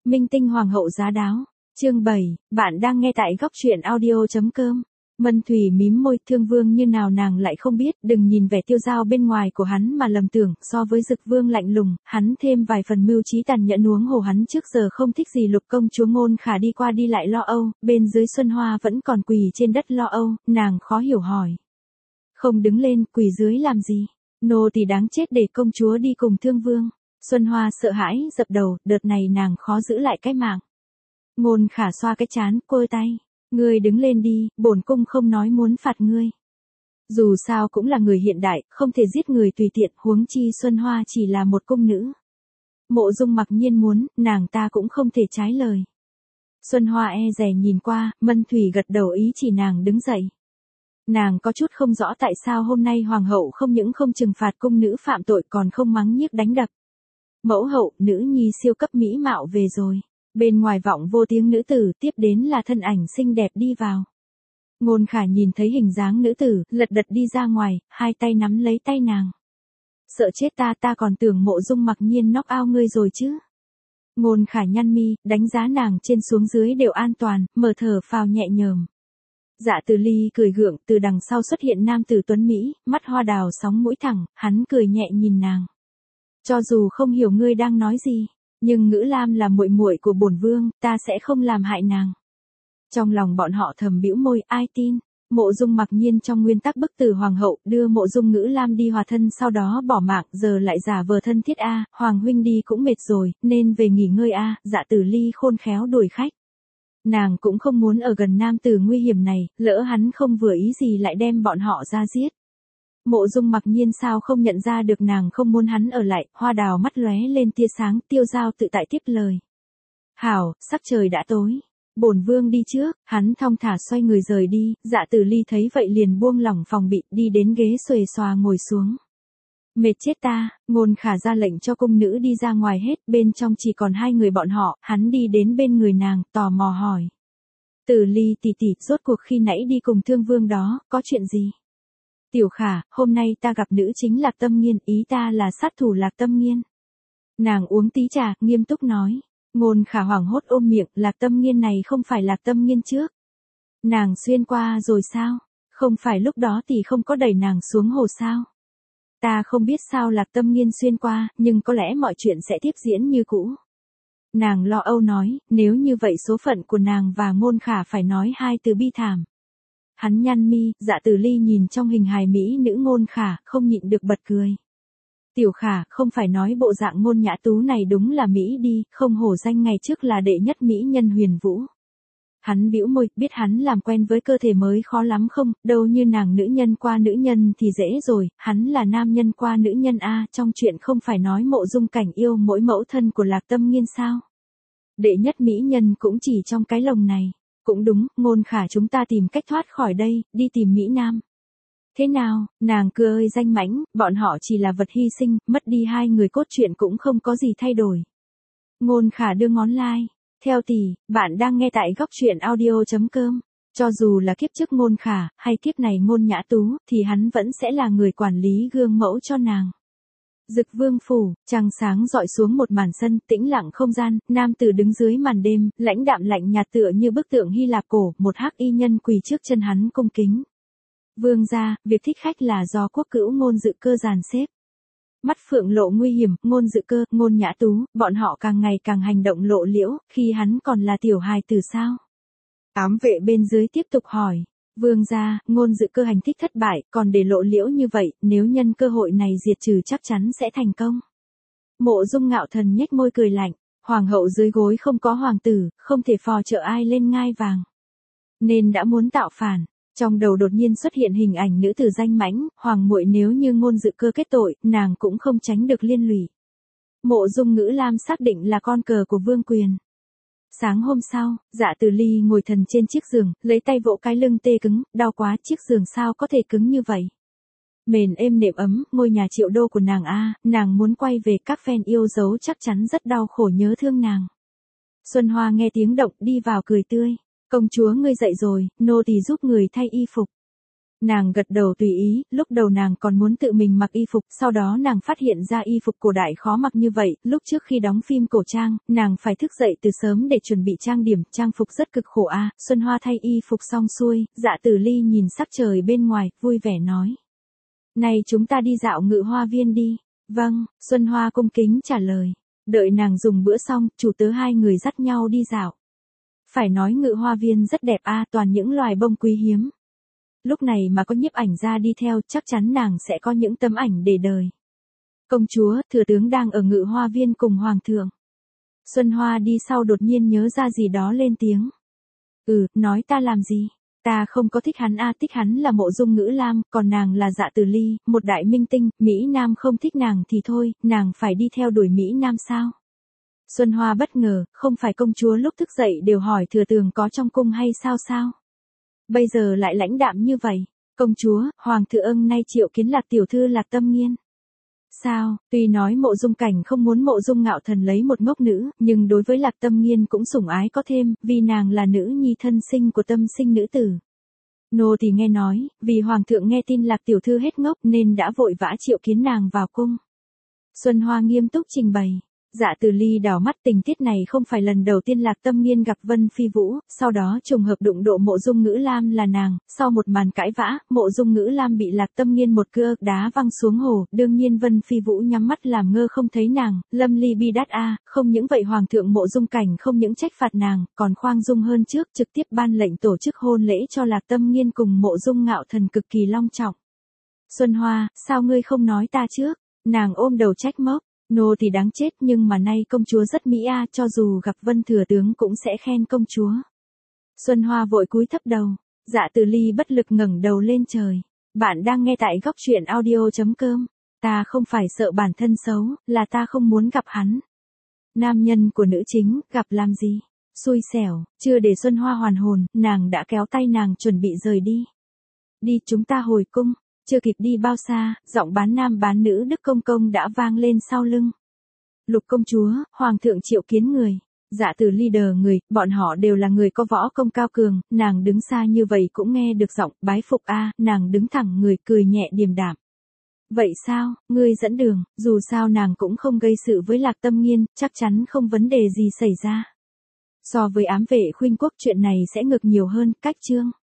Minh tinh hoàng hậu giá đáo. Chương 7, bạn đang nghe tại góc truyện audio.com. Mân Thủy mím môi, Thương Vương như nào nàng lại không biết, đừng nhìn vẻ tiêu dao bên ngoài của hắn mà lầm tưởng, so với Dực Vương lạnh lùng, hắn thêm vài phần mưu trí tàn nhẫn, huống hồ hắn trước giờ không thích gì Lục công chúa Ngôn Khả đi qua đi lại lo âu, bên dưới Xuân Hoa vẫn còn quỳ trên đất lo âu, nàng khó hiểu hỏi. Không đứng lên, quỳ dưới làm gì? Nô tỳ đáng chết để công chúa đi cùng Thương Vương. Xuân Hoa sợ hãi, dập đầu, đợt này nàng khó giữ lại cái mạng. Ngôn Khả xoa cái trán, côi tay. Ngươi đứng lên đi, bổn cung không nói muốn phạt ngươi. Dù sao cũng là người hiện đại, không thể giết người tùy tiện, huống chi Xuân Hoa chỉ là một cung nữ. Mộ Dung mặc nhiên muốn, nàng ta cũng không thể trái lời. Xuân Hoa e dè nhìn qua, Mân Thủy gật đầu ý chỉ nàng đứng dậy. Nàng có chút không rõ tại sao hôm nay hoàng hậu không những không trừng phạt cung nữ phạm tội còn không mắng nhiếc đánh đập. Mẫu hậu, nữ nhi siêu cấp mỹ mạo về rồi. Bên ngoài vọng vô tiếng nữ tử, tiếp đến là thân ảnh xinh đẹp đi vào. Ngôn Khả nhìn thấy hình dáng nữ tử, lật đật đi ra ngoài, hai tay nắm lấy tay nàng. Sợ chết ta còn tưởng Mộ Dung mặc nhiên knock out ngươi rồi chứ. Ngôn Khả nhăn mi, đánh giá nàng trên xuống dưới đều an toàn, mở thở phào nhẹ nhõm. Dạ Từ Ly cười gượng, từ đằng sau xuất hiện nam tử tuấn Mỹ, mắt hoa đào sóng mũi thẳng, hắn cười nhẹ nhìn nàng. Cho dù không hiểu ngươi đang nói gì, nhưng Ngữ Lam là muội muội của bổn vương, ta sẽ không làm hại nàng. Trong lòng bọn họ thầm bĩu môi, ai tin. Mộ Dung mặc nhiên trong nguyên tắc bức tử hoàng hậu, đưa Mộ Dung Ngữ Lam đi hòa thân sau đó bỏ mạng, giờ lại giả vờ thân thiết a, hoàng huynh đi cũng mệt rồi, nên về nghỉ ngơi a, Dạ Tử Ly khôn khéo đuổi khách. Nàng cũng không muốn ở gần nam tử nguy hiểm này, lỡ hắn không vừa ý gì lại đem bọn họ ra giết. Mộ Dung mặc nhiên sao không nhận ra được nàng không muốn hắn ở lại, hoa đào mắt lóe lên tia sáng, Tiêu Dao tự tại tiếp lời. Hảo, sắc trời đã tối. Bổn vương đi trước, hắn thong thả xoay người rời đi, Dạ Tử Ly thấy vậy liền buông lỏng phòng bị, đi đến ghế xuề xòa ngồi xuống. Mệt chết ta, Ngôn Khả ra lệnh cho cung nữ đi ra ngoài hết, bên trong chỉ còn hai người bọn họ, hắn đi đến bên người nàng, tò mò hỏi. Tử Ly tỷ tỷ, rốt cuộc khi nãy đi cùng Thương Vương đó, có chuyện gì? Tiểu Khả, hôm nay ta gặp nữ chính Lạc Tâm Nghiên, ý ta là sát thủ Lạc Tâm Nghiên. Nàng uống tí trà, nghiêm túc nói. Ngôn Khả hoảng hốt ôm miệng, Lạc Tâm Nghiên này không phải Lạc Tâm Nghiên trước. Nàng xuyên qua rồi sao? Không phải lúc đó tỷ không có đẩy nàng xuống hồ sao? Ta không biết sao Lạc Tâm Nghiên xuyên qua, nhưng có lẽ mọi chuyện sẽ tiếp diễn như cũ. Nàng lo âu nói, nếu như vậy số phận của nàng và Ngôn Khả phải nói hai từ bi thảm. Hắn nhăn mi, Dạ Tử Ly nhìn trong hình hài mỹ nữ Ngôn Khả, không nhịn được bật cười. Tiểu Khả, không phải nói bộ dạng Ngôn Nhã Tú này đúng là Mỹ đi, không hổ danh ngày trước là đệ nhất mỹ nhân Huyền Vũ. Hắn bĩu môi, biết hắn làm quen với cơ thể mới khó lắm không, đâu như nàng nữ nhân qua nữ nhân thì dễ rồi, hắn là nam nhân qua nữ nhân a, trong chuyện không phải nói Mộ Dung Cảnh yêu mỗi mẫu thân của Lạc Tâm Nghiên sao. Đệ nhất mỹ nhân cũng chỉ trong cái lồng này. Cũng đúng, Ngôn Khả chúng ta tìm cách thoát khỏi đây, đi tìm Mỹ Nam. Thế nào, nàng cưa ơi danh mãnh, bọn họ chỉ là vật hy sinh, mất đi hai người cốt truyện cũng không có gì thay đổi. Ngôn Khả đưa ngón lai. Theo tỷ, bạn đang nghe tại góc truyện audio.com. Cho dù là kiếp trước Ngôn Khả, hay kiếp này Ngôn Nhã Tú, thì hắn vẫn sẽ là người quản lý gương mẫu cho nàng. Dực Vương phủ, trăng sáng dọi xuống một màn sân, tĩnh lặng không gian, nam tử đứng dưới màn đêm, lãnh đạm lạnh nhạt tựa như bức tượng Hy Lạp cổ, một hắc y nhân quỳ trước chân hắn cung kính. Vương gia, việc thích khách là do quốc cữu Ngôn Dự Cơ dàn xếp. Mắt phượng lộ nguy hiểm, Ngôn Dự Cơ, Ngôn Nhã Tú, bọn họ càng ngày càng hành động lộ liễu, khi hắn còn là tiểu hài tử sao? Ám vệ bên dưới tiếp tục hỏi. Vương gia, Ngôn Dự Cơ hành thích thất bại, còn để lộ liễu như vậy, nếu nhân cơ hội này diệt trừ chắc chắn sẽ thành công. Mộ Dung Ngạo Thần nhếch môi cười lạnh, hoàng hậu dưới gối không có hoàng tử, không thể phò trợ ai lên ngai vàng. Nên đã muốn tạo phản, trong đầu đột nhiên xuất hiện hình ảnh nữ tử danh mãnh, hoàng muội nếu như Ngôn Dự Cơ kết tội, nàng cũng không tránh được liên lụy. Mộ Dung Ngữ Lam xác định là con cờ của vương quyền. Sáng hôm sau, Dạ Tử Ly ngồi thần trên chiếc giường, lấy tay vỗ cái lưng tê cứng, đau quá, chiếc giường sao có thể cứng như vậy. Mền êm nệm ấm, ngôi nhà triệu đô của nàng a, nàng muốn quay về, các fan yêu dấu chắc chắn rất đau khổ nhớ thương nàng. Xuân Hoa nghe tiếng động đi vào cười tươi. Công chúa ngươi dậy rồi, nô tỳ giúp người thay y phục. Nàng gật đầu tùy ý, lúc đầu nàng còn muốn tự mình mặc y phục, sau đó nàng phát hiện ra y phục cổ đại khó mặc như vậy, lúc trước khi đóng phim cổ trang, nàng phải thức dậy từ sớm để chuẩn bị trang điểm, trang phục rất cực khổ a. Xuân Hoa thay y phục xong xuôi, Dạ Tử Ly nhìn sắc trời bên ngoài, vui vẻ nói. Này chúng ta đi dạo Ngự Hoa Viên đi. Vâng, Xuân Hoa cung kính trả lời. Đợi nàng dùng bữa xong, chủ tớ hai người dắt nhau đi dạo. Phải nói Ngự Hoa Viên rất đẹp a, toàn những loài bông quý hiếm. Lúc này mà có nhiếp ảnh ra đi theo, chắc chắn nàng sẽ có những tấm ảnh để đời. Công chúa, thừa tướng đang ở Ngự Hoa Viên cùng hoàng thượng. Xuân Hoa đi sau đột nhiên nhớ ra gì đó lên tiếng. Nói ta làm gì? Ta không có thích hắn a, thích hắn là Mộ Dung Ngữ Lam, còn nàng là Dạ Tử Ly, một đại minh tinh, Mỹ Nam không thích nàng thì thôi, nàng phải đi theo đuổi Mỹ Nam sao? Xuân Hoa bất ngờ, không phải công chúa lúc thức dậy đều hỏi thừa tướng có trong cung hay sao? Bây giờ lại lãnh đạm như vậy. Công chúa, hoàng thượng nay triệu kiến Lạc tiểu thư Lạc Tâm Nghiên. Sao, tuy nói Mộ Dung Cảnh không muốn Mộ Dung Ngạo Thần lấy một ngốc nữ, nhưng đối với Lạc Tâm Nghiên cũng sủng ái có thêm, vì nàng là nữ nhi thân sinh của tâm sinh nữ tử. Nô thì nghe nói, vì hoàng thượng nghe tin Lạc tiểu thư hết ngốc nên đã vội vã triệu kiến nàng vào cung. Xuân Hoa nghiêm túc trình bày. Dạ Tử Ly đảo mắt, tình tiết này không phải lần đầu tiên Lạc Tâm Nghiên gặp Vân Phi Vũ, sau đó trùng hợp đụng độ Mộ Dung Ngữ Lam là nàng, sau một màn cãi vã, Mộ Dung Ngữ Lam bị Lạc Tâm Nghiên một cưa đá văng xuống hồ, đương nhiên Vân Phi Vũ nhắm mắt làm ngơ không thấy nàng, lâm ly bi đát a, không những vậy hoàng thượng Mộ Dung Cảnh không những trách phạt nàng, còn khoan dung hơn trước, trực tiếp ban lệnh tổ chức hôn lễ cho Lạc Tâm Nghiên cùng Mộ Dung Ngạo Thần cực kỳ long trọng. Xuân Hoa, sao ngươi không nói ta trước? Nàng ôm đầu trách móc. Nô thì đáng chết, nhưng mà nay công chúa rất mỹ a, cho dù gặp Vân thừa tướng cũng sẽ khen công chúa. Xuân Hoa vội cúi thấp đầu. Dạ Tử Ly bất lực ngẩng đầu lên trời. Bạn đang nghe tại góc truyện audio.com. Ta không phải sợ bản thân xấu, là ta không muốn gặp hắn. Nam nhân của nữ chính, gặp làm gì? Xui xẻo, chưa để Xuân Hoa hoàn hồn, nàng đã kéo tay nàng chuẩn bị rời đi. Đi, chúng ta hồi cung. Chưa kịp đi bao xa, giọng bán nam bán nữ Đức Công Công đã vang lên sau lưng. Lục công chúa, hoàng thượng triệu kiến người. Dạ Tử Ly đờ người, bọn họ đều là người có võ công cao cường, nàng đứng xa như vậy cũng nghe được giọng, bái phục a, nàng đứng thẳng người, cười nhẹ điềm đạm. Vậy sao, ngươi dẫn đường, dù sao nàng cũng không gây sự với Lạc Tâm Nghiên, chắc chắn không vấn đề gì xảy ra. So với ám vệ khuynh quốc chuyện này sẽ ngược nhiều hơn, cách chương.